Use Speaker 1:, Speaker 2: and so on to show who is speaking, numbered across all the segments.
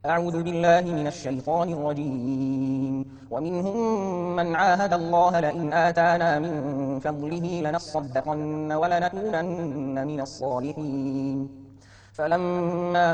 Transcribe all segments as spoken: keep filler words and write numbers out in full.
Speaker 1: أعوذ بالله من الشيطان الرجيم ومنهم من عاهد الله لئن آتانا من فضله لنصدقن ولنكونن من الصالحين فلما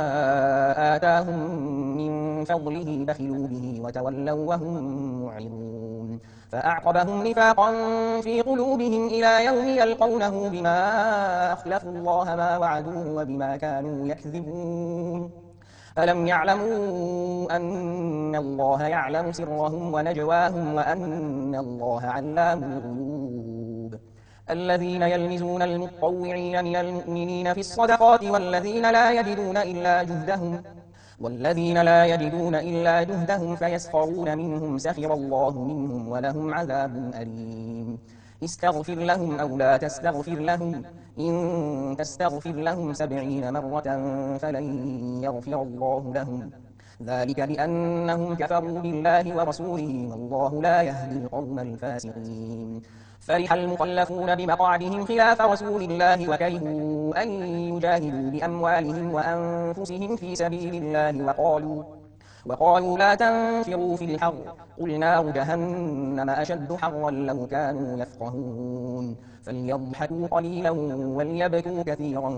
Speaker 1: آتاهم من فضله بخلوا به وتولوا وهم معرضون فأعقبهم نفاقا في قلوبهم إلى يوم يلقونه بما أخلفوا الله ما وعدوه وبما كانوا يكذبون ألم يعلموا أن الله يعلم سرهم ونجواهم وأن الله علام الغيوب الذين يلمزون المطوعين من المؤمنين في الصدقات والذين لا يجدون إلا جهدهم والذين لا يجدون إلا جهدهم فيسخرون منهم سخر الله منهم ولهم عذاب أليم استغفر لهم أو لا تستغفر لهم إن تستغفر لهم سبعين مرة فلن يغفر الله لهم ذلك بأنهم كفروا بالله ورسوله والله لا يهدي القوم الفاسقين فرح المخلفون بمقعدهم خلاف رسول الله وكرهوا أن يجاهدوا بأموالهم وأنفسهم في سبيل الله وقالوا وقالوا لا تنفروا في الحر قل نار جهنم أشد حرا لو كانوا يفقهون فليضحكوا قليلا وليبكوا كثيرا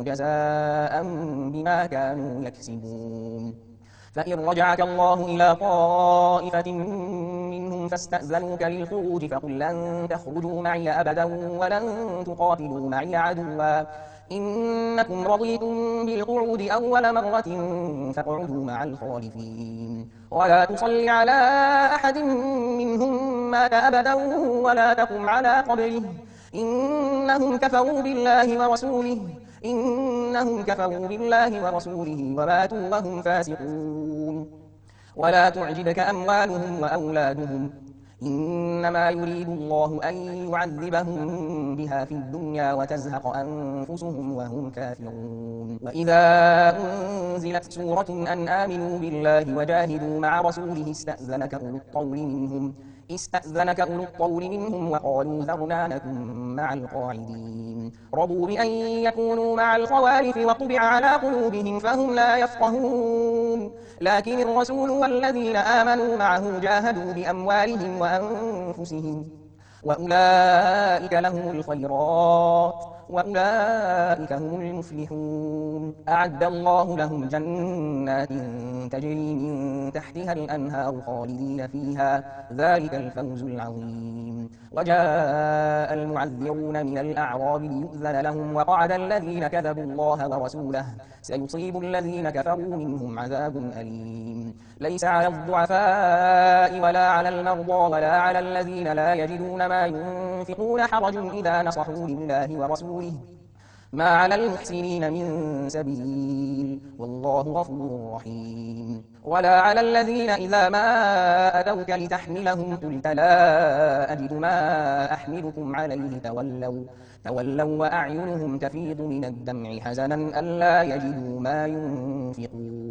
Speaker 1: جزاء بما كانوا يكسبون فإن رجعك الله إلى طائفة منهم فاستأذنوك للخروج فقل لن تخرجوا معي أبدا ولن تقاتلوا معي عدوا إنكم رضيتم بالقعود أول مرة فاقعدوا مع الخالفين ولا تصل على أحد منهم مات أبدا ولا تقم على قبره إنهم كفروا بالله ورسوله إنهم كفروا بالله ورسوله وماتوا وهم فاسقون ولا تعجبك أموالهم وأولادهم إنما يريد الله أن يعذبهم بها في الدنيا وتزهق أنفسهم وهم كافرون وإذا أنزلت سورة أن آمنوا بالله وجاهدوا مع رسوله استأذنك أولو الطول منهم استأذنك أولو الطول منهم وقالوا ذرنا نكن مع القاعدين رضوا بأن يكونوا مع الخوالف وطبع على قلوبهم فهم لا يفقهون لكن الرسول والذين آمنوا معه جاهدوا بأموالهم وأنفسهم وأولئك لهم الخيرات وأولئك هم المفلحون أعد الله لهم جنات تجري من تحتها الأنهار خالدين فيها ذلك الفوز العظيم وجاء المعذرون من الأعراب ليؤذن لهم وقعد الذين كذبوا الله ورسوله سيصيب الذين كفروا منهم عذاب أليم ليس على الضعفاء ولا على المرضى ولا على الذين لا يجدون ما ينفقون حرج إذا نصحوا لله ورسوله ما على المحسنين من سبيل والله غفور رحيم ولا على الذين إذا ما أتوك لتحملهم قلت لا أجد ما أحملكم عليه تولوا تولوا وأعينهم تفيض من الدمع حزنا ألا يجدوا ما ينفقون